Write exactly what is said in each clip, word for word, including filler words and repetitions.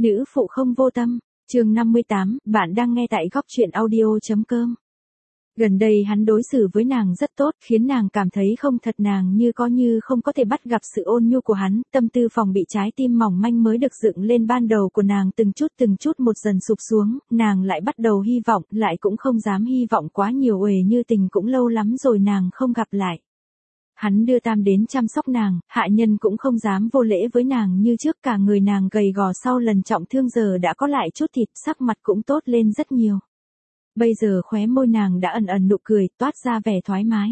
Nữ phụ không vô tâm, chương năm mươi tám, bạn đang nghe tại góc truyện audio.com. Gần đây hắn đối xử với nàng rất tốt, khiến nàng cảm thấy không thật, nàng như có như không có thể bắt gặp sự ôn nhu của hắn, tâm tư phòng bị trái tim mỏng manh mới được dựng lên ban đầu của nàng từng chút từng chút một dần sụp xuống, nàng lại bắt đầu hy vọng, lại cũng không dám hy vọng quá nhiều, uể như tình cũng lâu lắm rồi nàng không gặp lại. Hắn đưa Tam đến chăm sóc nàng, hạ nhân cũng không dám vô lễ với nàng như trước, cả người nàng gầy gò sau lần trọng thương giờ đã có lại chút thịt, sắc mặt cũng tốt lên rất nhiều. Bây giờ khóe môi nàng đã ẩn ẩn nụ cười, toát ra vẻ thoải mái.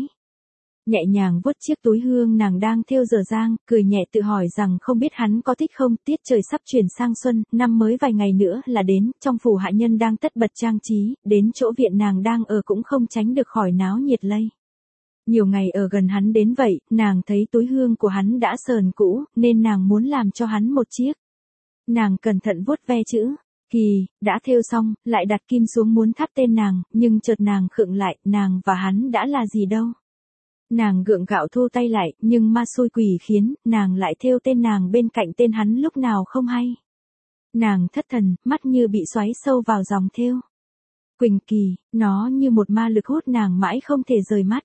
Nhẹ nhàng vuốt chiếc túi hương nàng đang thêu dở dang, cười nhẹ tự hỏi rằng không biết hắn có thích không. Tiết trời sắp chuyển sang xuân, năm mới vài ngày nữa là đến, trong phủ hạ nhân đang tất bật trang trí, đến chỗ viện nàng đang ở cũng không tránh được khỏi náo nhiệt lây. Nhiều ngày ở gần hắn đến vậy, nàng thấy túi hương của hắn đã sờn cũ, nên nàng muốn làm cho hắn một chiếc. Nàng cẩn thận vuốt ve chữ Kỳ, đã thêu xong, lại đặt kim xuống muốn thắp tên nàng, nhưng chợt nàng khựng lại, nàng và hắn đã là gì đâu. Nàng gượng gạo thu tay lại, nhưng ma xui quỷ khiến, nàng lại thêu tên nàng bên cạnh tên hắn lúc nào không hay. Nàng thất thần, mắt như bị xoáy sâu vào dòng thêu. Quỳnh Kỳ, nó như một ma lực hút nàng mãi không thể rời mắt.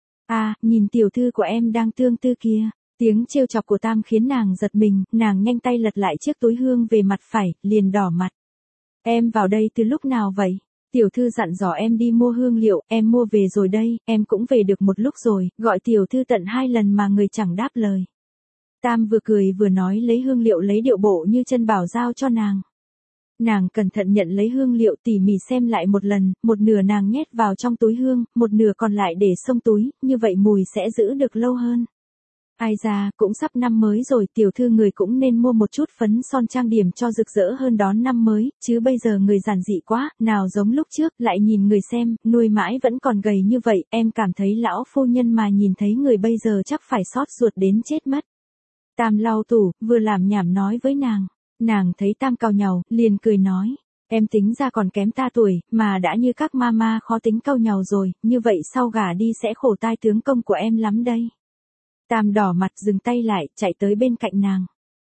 À, nhìn tiểu thư của em đang tương tư kia. Tiếng trêu chọc của Tam khiến nàng giật mình, nàng nhanh tay lật lại chiếc túi hương về mặt phải, liền đỏ mặt. Em vào đây từ lúc nào vậy? Tiểu thư dặn dò em đi mua hương liệu, em mua về rồi đây, em cũng về được một lúc rồi, gọi tiểu thư tận hai lần mà người chẳng đáp lời. Tam vừa cười vừa nói lấy hương liệu lấy điệu bộ như chân bảo giao cho nàng. Nàng cẩn thận nhận lấy hương liệu tỉ mỉ xem lại một lần, một nửa nàng nhét vào trong túi hương, một nửa còn lại để xông túi, như vậy mùi sẽ giữ được lâu hơn. Ai ra, cũng sắp năm mới rồi, tiểu thư người cũng nên mua một chút phấn son trang điểm cho rực rỡ hơn đón năm mới, chứ bây giờ người giản dị quá, nào giống lúc trước, lại nhìn người xem, nuôi mãi vẫn còn gầy như vậy, em cảm thấy lão phu nhân mà nhìn thấy người bây giờ chắc phải xót ruột đến chết mất. Tam lau tủ, vừa làm nhảm nói với nàng. Nàng thấy Tam cau nhàu, liền cười nói, em tính ra còn kém ta tuổi, mà đã như các mama khó tính cau nhàu rồi, như vậy sau gả đi sẽ khổ tai tướng công của em lắm đây. Tam đỏ mặt dừng tay lại, chạy tới bên cạnh nàng.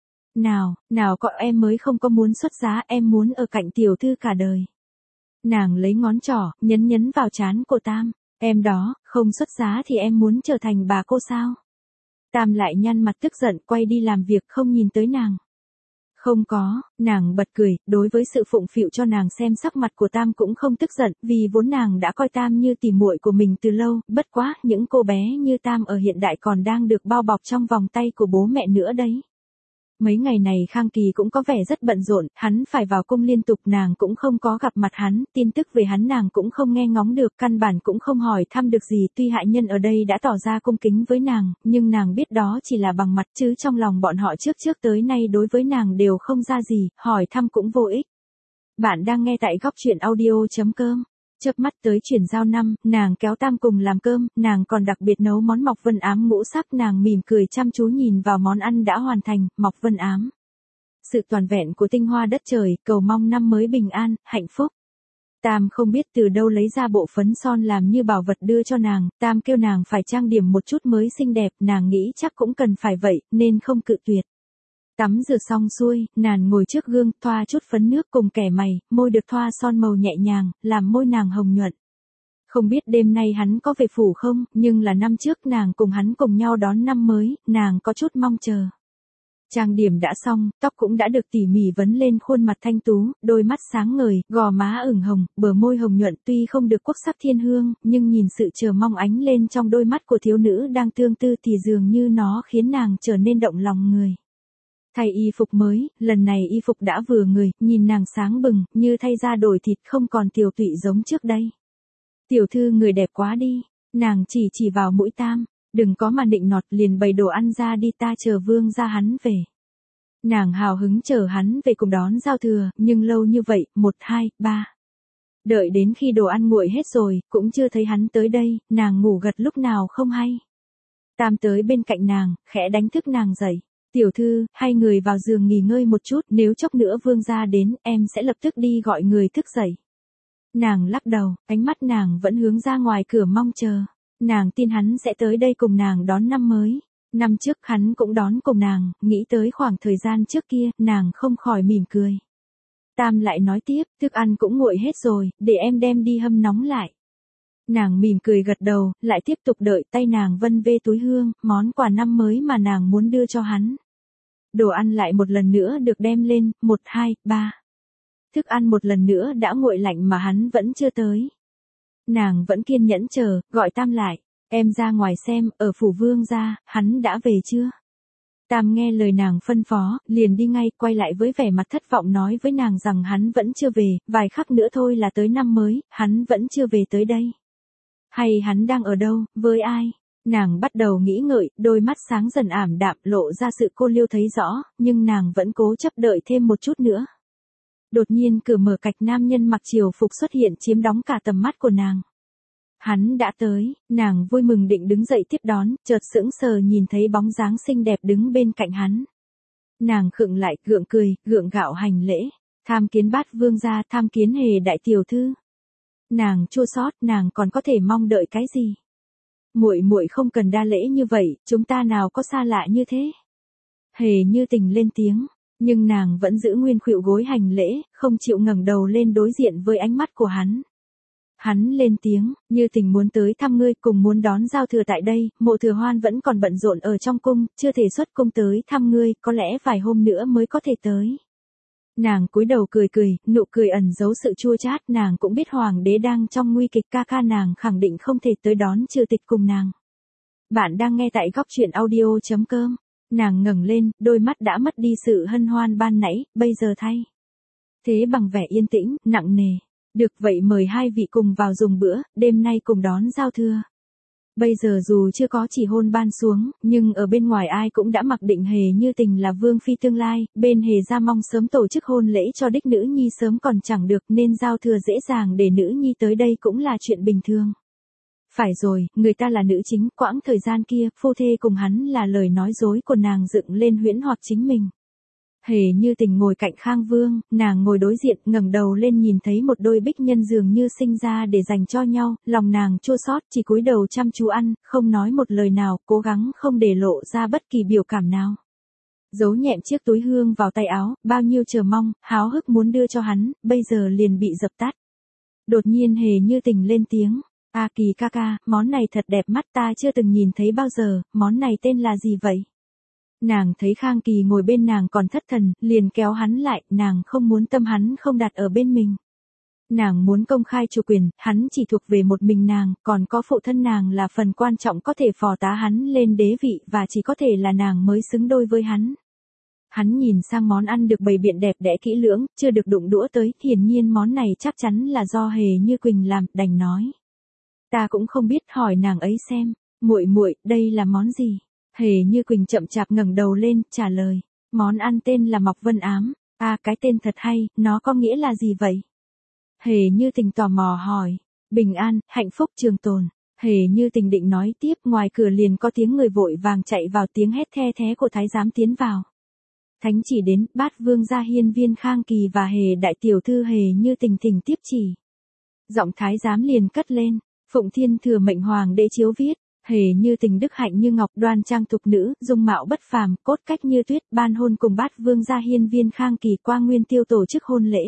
Nào, nào có em mới không có muốn xuất giá, em muốn ở cạnh tiểu thư cả đời. Nàng lấy ngón trỏ, nhấn nhấn vào trán của Tam, em đó, không xuất giá thì em muốn trở thành bà cô sao? Tam lại nhăn mặt tức giận, quay đi làm việc không nhìn tới nàng. Không có, nàng bật cười, đối với sự phụng phịu cho nàng xem sắc mặt của Tam cũng không tức giận, vì vốn nàng đã coi Tam như tỉ muội của mình từ lâu, bất quá, những cô bé như Tam ở hiện đại còn đang được bao bọc trong vòng tay của bố mẹ nữa đấy. Mấy ngày này Khang Kỳ cũng có vẻ rất bận rộn, hắn phải vào cung liên tục, nàng cũng không có gặp mặt hắn, tin tức về hắn nàng cũng không nghe ngóng được, căn bản cũng không hỏi thăm được gì, tuy hạ nhân ở đây đã tỏ ra cung kính với nàng, nhưng nàng biết đó chỉ là bằng mặt chứ trong lòng bọn họ trước trước tới nay đối với nàng đều không ra gì, hỏi thăm cũng vô ích. Bạn đang nghe tại góc truyện audio.com. Chớp mắt tới chuyển giao năm, nàng kéo Tam cùng làm cơm, nàng còn đặc biệt nấu món mọc vân ám ngũ sắc, nàng mỉm cười chăm chú nhìn vào món ăn đã hoàn thành, mọc vân ám. Sự toàn vẹn của tinh hoa đất trời, cầu mong năm mới bình an, hạnh phúc. Tam không biết từ đâu lấy ra bộ phấn son làm như bảo vật đưa cho nàng, Tam kêu nàng phải trang điểm một chút mới xinh đẹp, nàng nghĩ chắc cũng cần phải vậy, nên không cự tuyệt. Tắm rửa xong xuôi, nàng ngồi trước gương, thoa chút phấn nước cùng kẻ mày, môi được thoa son màu nhẹ nhàng, làm môi nàng hồng nhuận. Không biết đêm nay hắn có về phủ không, nhưng là năm trước nàng cùng hắn cùng nhau đón năm mới, nàng có chút mong chờ. Trang điểm đã xong, tóc cũng đã được tỉ mỉ vấn lên khuôn mặt thanh tú, đôi mắt sáng ngời, gò má ửng hồng, bờ môi hồng nhuận tuy không được quốc sắc thiên hương, nhưng nhìn sự chờ mong ánh lên trong đôi mắt của thiếu nữ đang tương tư thì dường như nó khiến nàng trở nên động lòng người. Thay y phục mới, lần này y phục đã vừa người, nhìn nàng sáng bừng, như thay da đổi thịt không còn tiều tụy giống trước đây. Tiểu thư người đẹp quá đi, nàng chỉ chỉ vào mũi Tam, đừng có mà nịnh nọt, liền bày đồ ăn ra đi, ta chờ vương gia hắn về. Nàng hào hứng chờ hắn về cùng đón giao thừa, nhưng lâu như vậy, một hai, ba. Đợi đến khi đồ ăn nguội hết rồi, cũng chưa thấy hắn tới đây, nàng ngủ gật lúc nào không hay. Tam tới bên cạnh nàng, khẽ đánh thức nàng dậy. Tiểu thư, hai người vào giường nghỉ ngơi một chút, nếu chốc nữa vương gia đến, em sẽ lập tức đi gọi người thức dậy. Nàng lắc đầu, ánh mắt nàng vẫn hướng ra ngoài cửa mong chờ. Nàng tin hắn sẽ tới đây cùng nàng đón năm mới. Năm trước hắn cũng đón cùng nàng, nghĩ tới khoảng thời gian trước kia, nàng không khỏi mỉm cười. Tam lại nói tiếp, thức ăn cũng nguội hết rồi, để em đem đi hâm nóng lại. Nàng mỉm cười gật đầu, lại tiếp tục đợi, tay nàng vân vê túi hương, món quà năm mới mà nàng muốn đưa cho hắn. Đồ ăn lại một lần nữa được đem lên, một, hai, ba. Thức ăn một lần nữa đã nguội lạnh mà hắn vẫn chưa tới. Nàng vẫn kiên nhẫn chờ, gọi Tam lại, em ra ngoài xem, ở phủ vương gia, hắn đã về chưa? Tam nghe lời nàng phân phó, liền đi ngay, quay lại với vẻ mặt thất vọng nói với nàng rằng hắn vẫn chưa về, vài khắc nữa thôi là tới năm mới, hắn vẫn chưa về tới đây. Hay hắn đang ở đâu, với ai? Nàng bắt đầu nghĩ ngợi, đôi mắt sáng dần ảm đạm lộ ra sự cô liêu thấy rõ, nhưng nàng vẫn cố chấp đợi thêm một chút nữa. Đột nhiên cửa mở cạch nam nhân mặc triều phục xuất hiện chiếm đóng cả tầm mắt của nàng. Hắn đã tới, nàng vui mừng định đứng dậy tiếp đón, chợt sững sờ nhìn thấy bóng dáng xinh đẹp đứng bên cạnh hắn. Nàng khựng lại, gượng cười, gượng gạo hành lễ, tham kiến Bát vương gia, tham kiến Hề đại tiểu thư. Nàng chua xót, nàng còn có thể mong đợi cái gì? Muội muội không cần đa lễ như vậy, chúng ta nào có xa lạ như thế. Hề Như Tình lên tiếng, nhưng nàng vẫn giữ nguyên khuỵu gối hành lễ, không chịu ngẩng đầu lên đối diện với ánh mắt của hắn. Hắn lên tiếng, Như Tình muốn tới thăm ngươi, cùng muốn đón giao thừa tại đây, Mộ Thừa Hoan vẫn còn bận rộn ở trong cung, chưa thể xuất cung tới thăm ngươi, có lẽ vài hôm nữa mới có thể tới. Nàng cúi đầu cười cười, nụ cười ẩn giấu sự chua chát, nàng cũng biết hoàng đế đang trong nguy kịch, ca ca nàng khẳng định không thể tới đón trừ tịch cùng nàng. Bạn đang nghe tại góc truyện audio chấm com. Nàng ngẩng lên, đôi mắt đã mất đi sự hân hoan ban nãy, bây giờ thay thế bằng vẻ yên tĩnh, nặng nề. Được vậy mời hai vị cùng vào dùng bữa, đêm nay cùng đón giao thừa. Bây giờ dù chưa có chỉ hôn ban xuống, nhưng ở bên ngoài ai cũng đã mặc định Hề Như Tình là vương phi tương lai, bên Hề gia mong sớm tổ chức hôn lễ cho đích nữ nhi sớm còn chẳng được, nên giao thừa dễ dàng để nữ nhi tới đây cũng là chuyện bình thường. Phải rồi, người ta là nữ chính, quãng thời gian kia, phu thê cùng hắn là lời nói dối của nàng dựng lên huyễn hoặc chính mình. Hề Như Tình ngồi cạnh Khang Vương, nàng ngồi đối diện, ngẩng đầu lên nhìn thấy một đôi bích nhân dường như sinh ra để dành cho nhau, lòng nàng chua xót, chỉ cúi đầu chăm chú ăn, không nói một lời nào, cố gắng không để lộ ra bất kỳ biểu cảm nào. Giấu nhẹm chiếc túi hương vào tay áo, bao nhiêu chờ mong, háo hức muốn đưa cho hắn, bây giờ liền bị dập tắt. Đột nhiên Hề Như Tình lên tiếng, "A Kỳ ca ca, món này thật đẹp mắt, ta chưa từng nhìn thấy bao giờ, món này tên là gì vậy?" Nàng thấy Khang Kỳ ngồi bên nàng còn thất thần, liền kéo hắn lại, nàng không muốn tâm hắn không đặt ở bên mình. Nàng muốn công khai chủ quyền, hắn chỉ thuộc về một mình nàng, còn có phụ thân nàng là phần quan trọng có thể phò tá hắn lên đế vị và chỉ có thể là nàng mới xứng đôi với hắn. Hắn nhìn sang món ăn được bày biện đẹp đẽ kỹ lưỡng, chưa được đụng đũa tới, hiển nhiên món này chắc chắn là do Hề Như Quỳnh làm, đành nói. Ta cũng không biết, hỏi nàng ấy xem, muội muội, đây là món gì? Hề Như Quỳnh chậm chạp ngẩng đầu lên, trả lời, món ăn tên là Mọc Vân Ám. À, cái tên thật hay, nó có nghĩa là gì vậy? Hề Như Tình tò mò hỏi, bình an, hạnh phúc trường tồn. Hề Như Tình định nói tiếp, ngoài cửa liền có tiếng người vội vàng chạy vào, tiếng hét the thé của thái giám tiến vào. Thánh chỉ đến, Bát vương gia hiên viên Khang Kỳ và Hề đại tiểu thư Hề Như Tình thỉnh tiếp chỉ. Giọng thái giám liền cất lên, Phụng Thiên thừa mệnh hoàng đế chiếu viết. Hề Như Tình đức hạnh như ngọc, đoan trang thục nữ, dung mạo bất phàm, cốt cách như tuyết, ban hôn cùng Bát vương gia hiên viên Khang Kỳ qua Nguyên Tiêu tổ chức hôn lễ.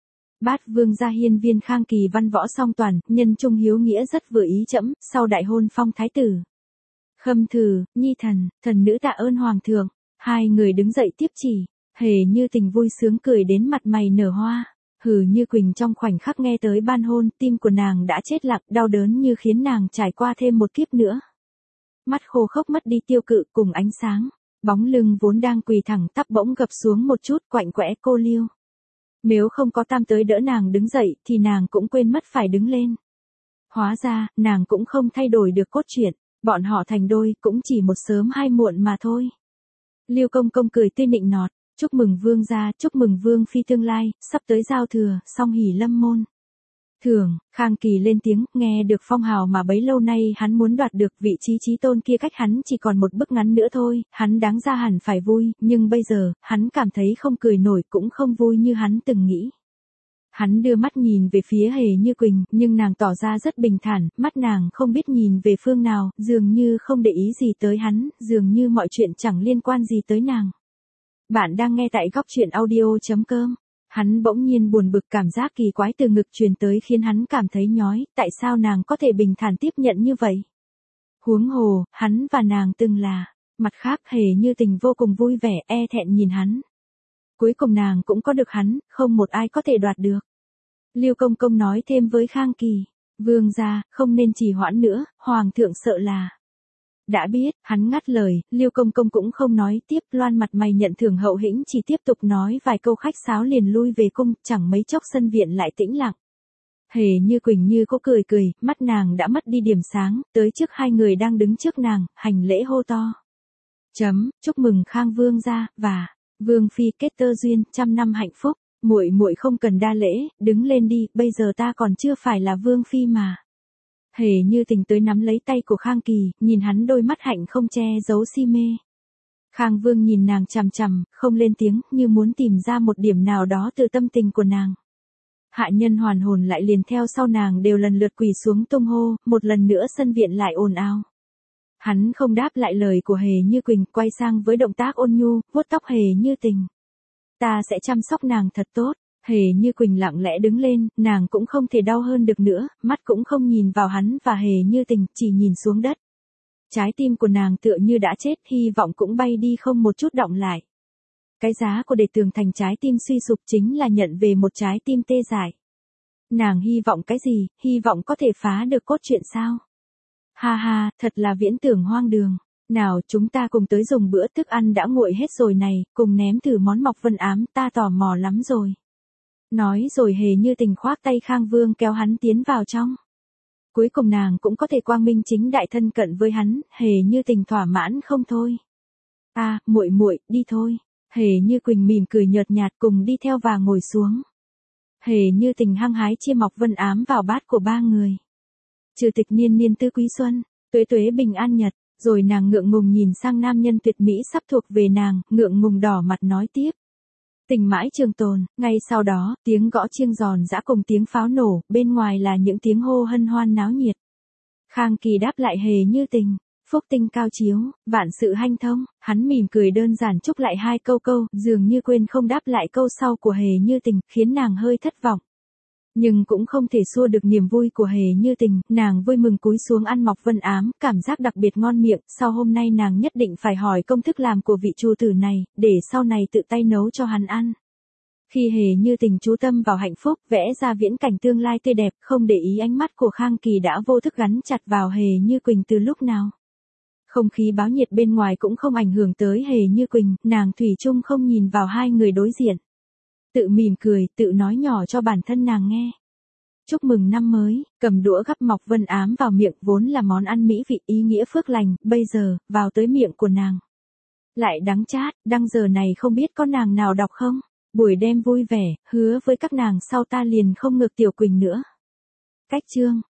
Bát vương gia hiên viên Khang Kỳ văn võ song toàn, nhân trung hiếu nghĩa rất vừa ý trẫm, sau đại hôn phong thái tử. Khâm Thử, nhi thần, thần nữ tạ ơn hoàng thượng. Hai người đứng dậy tiếp chỉ, Hề Như Tình vui sướng cười đến mặt mày nở hoa. Hừ Như Quỳnh trong khoảnh khắc nghe tới ban hôn, tim của nàng đã chết lặng, đau đớn như khiến nàng trải qua thêm một kiếp nữa. Mắt khô khốc mất đi tiêu cự cùng ánh sáng, bóng lưng vốn đang quỳ thẳng tắp bỗng gập xuống một chút, quạnh quẽ cô liêu. Nếu không có Tam tới đỡ nàng đứng dậy, thì nàng cũng quên mất phải đứng lên. Hóa ra, nàng cũng không thay đổi được cốt truyện, bọn họ thành đôi, cũng chỉ một sớm hai muộn mà thôi. Liêu Công Công cười tươi nịnh nọt. Chúc mừng vương gia, chúc mừng vương phi tương lai, sắp tới giao thừa, song hỷ lâm môn. Thường, Khang Kỳ lên tiếng, nghe được phong hào mà bấy lâu nay hắn muốn đoạt được, vị trí chí tôn kia cách hắn chỉ còn một bước ngắn nữa thôi, hắn đáng ra hẳn phải vui, nhưng bây giờ, hắn cảm thấy không cười nổi cũng không vui như hắn từng nghĩ. Hắn đưa mắt nhìn về phía Hề Như Quỳnh, nhưng nàng tỏ ra rất bình thản, mắt nàng không biết nhìn về phương nào, dường như không để ý gì tới hắn, dường như mọi chuyện chẳng liên quan gì tới nàng. Bạn đang nghe tại góc truyện audio chấm com. Hắn bỗng nhiên buồn bực, cảm giác kỳ quái từ ngực truyền tới khiến hắn cảm thấy nhói, tại sao nàng có thể bình thản tiếp nhận như vậy? Huống hồ, hắn và nàng từng là, mặt khác Hề Như Tình vô cùng vui vẻ, e thẹn nhìn hắn. Cuối cùng nàng cũng có được hắn, không một ai có thể đoạt được. Lưu Công Công nói thêm với Khang Kỳ, vương gia, không nên trì hoãn nữa, hoàng thượng sợ là. Đã biết, hắn ngắt lời, Lưu Công Công cũng không nói tiếp, loan mặt mày nhận thưởng hậu hĩnh chỉ tiếp tục nói vài câu khách sáo liền lui về cung, chẳng mấy chốc sân viện lại tĩnh lặng. Hề Như Quỳnh như có cười cười, mắt nàng đã mất đi điểm sáng, tới trước hai người đang đứng trước nàng, hành lễ hô to. Chấm, chúc mừng Khang vương gia, và, vương phi kết tơ duyên, trăm năm hạnh phúc, muội muội không cần đa lễ, đứng lên đi, bây giờ ta còn chưa phải là vương phi mà. Hề Như Tình tới nắm lấy tay của Khang Kỳ, nhìn hắn đôi mắt hạnh không che giấu si mê. Khang Vương nhìn nàng chằm chằm, không lên tiếng, như muốn tìm ra một điểm nào đó từ tâm tình của nàng. Hạ nhân hoàn hồn lại liền theo sau nàng đều lần lượt quỳ xuống tung hô, một lần nữa sân viện lại ồn ào. Hắn không đáp lại lời của Hề Như Quỳnh, quay sang với động tác ôn nhu, vuốt tóc Hề Như Tình. Ta sẽ chăm sóc nàng thật tốt. Hề Như Quỳnh lặng lẽ đứng lên, nàng cũng không thể đau hơn được nữa, mắt cũng không nhìn vào hắn và Hề Như Tình, chỉ nhìn xuống đất. Trái tim của nàng tựa như đã chết, hy vọng cũng bay đi không một chút động lại. Cái giá của để tường thành trái tim suy sụp chính là nhận về một trái tim tê dại. Nàng hy vọng cái gì, hy vọng có thể phá được cốt truyện sao? Ha ha, thật là viễn tưởng hoang đường. Nào chúng ta cùng tới dùng bữa, thức ăn đã nguội hết rồi này, cùng nếm thử món mọc vân ám, ta tò mò lắm rồi. Nói rồi Hề Như Tình khoác tay Khang Vương kéo hắn tiến vào trong. Cuối cùng nàng cũng có thể quang minh chính đại thân cận với hắn, Hề Như Tình thỏa mãn không thôi. À, muội muội, đi thôi. Hề Như Quỳnh mỉm cười nhợt nhạt cùng đi theo và ngồi xuống. Hề Như Tình hăng hái chia mọc vân ám vào bát của ba người. Trừ tịch niên niên tư quý xuân, tuế tuế bình an nhật, rồi nàng ngượng ngùng nhìn sang nam nhân tuyệt mỹ sắp thuộc về nàng, ngượng ngùng đỏ mặt nói tiếp. Tình mãi trường tồn, ngay sau đó, tiếng gõ chiêng giòn giã cùng tiếng pháo nổ, bên ngoài là những tiếng hô hân hoan náo nhiệt. Khang Kỳ đáp lại Hề Như Tình, phúc tinh cao chiếu, vạn sự hanh thông, hắn mỉm cười đơn giản chúc lại hai câu câu, dường như quên không đáp lại câu sau của Hề Như Tình, khiến nàng hơi thất vọng. Nhưng cũng không thể xua được niềm vui của Hề Như Tình, nàng vui mừng cúi xuống ăn mọc vân ám, cảm giác đặc biệt ngon miệng, sau hôm nay nàng nhất định phải hỏi công thức làm của vị chủ tử này, để sau này tự tay nấu cho hắn ăn. Khi Hề Như Tình chú tâm vào hạnh phúc, vẽ ra viễn cảnh tương lai tươi đẹp, không để ý ánh mắt của Khang Kỳ đã vô thức gắn chặt vào Hề Như Quỳnh từ lúc nào. Không khí báo nhiệt bên ngoài cũng không ảnh hưởng tới Hề Như Quỳnh, nàng thủy chung không nhìn vào hai người đối diện. Tự mỉm cười, tự nói nhỏ cho bản thân nàng nghe. Chúc mừng năm mới, cầm đũa gắp mọc vân ám vào miệng, vốn là món ăn mỹ vị ý nghĩa phước lành, bây giờ, vào tới miệng của nàng. Lại đắng chát, đăng giờ này không biết có nàng nào đọc không? Buổi đêm vui vẻ, hứa với các nàng sau ta liền không ngược Tiểu Quỳnh nữa. Cách chương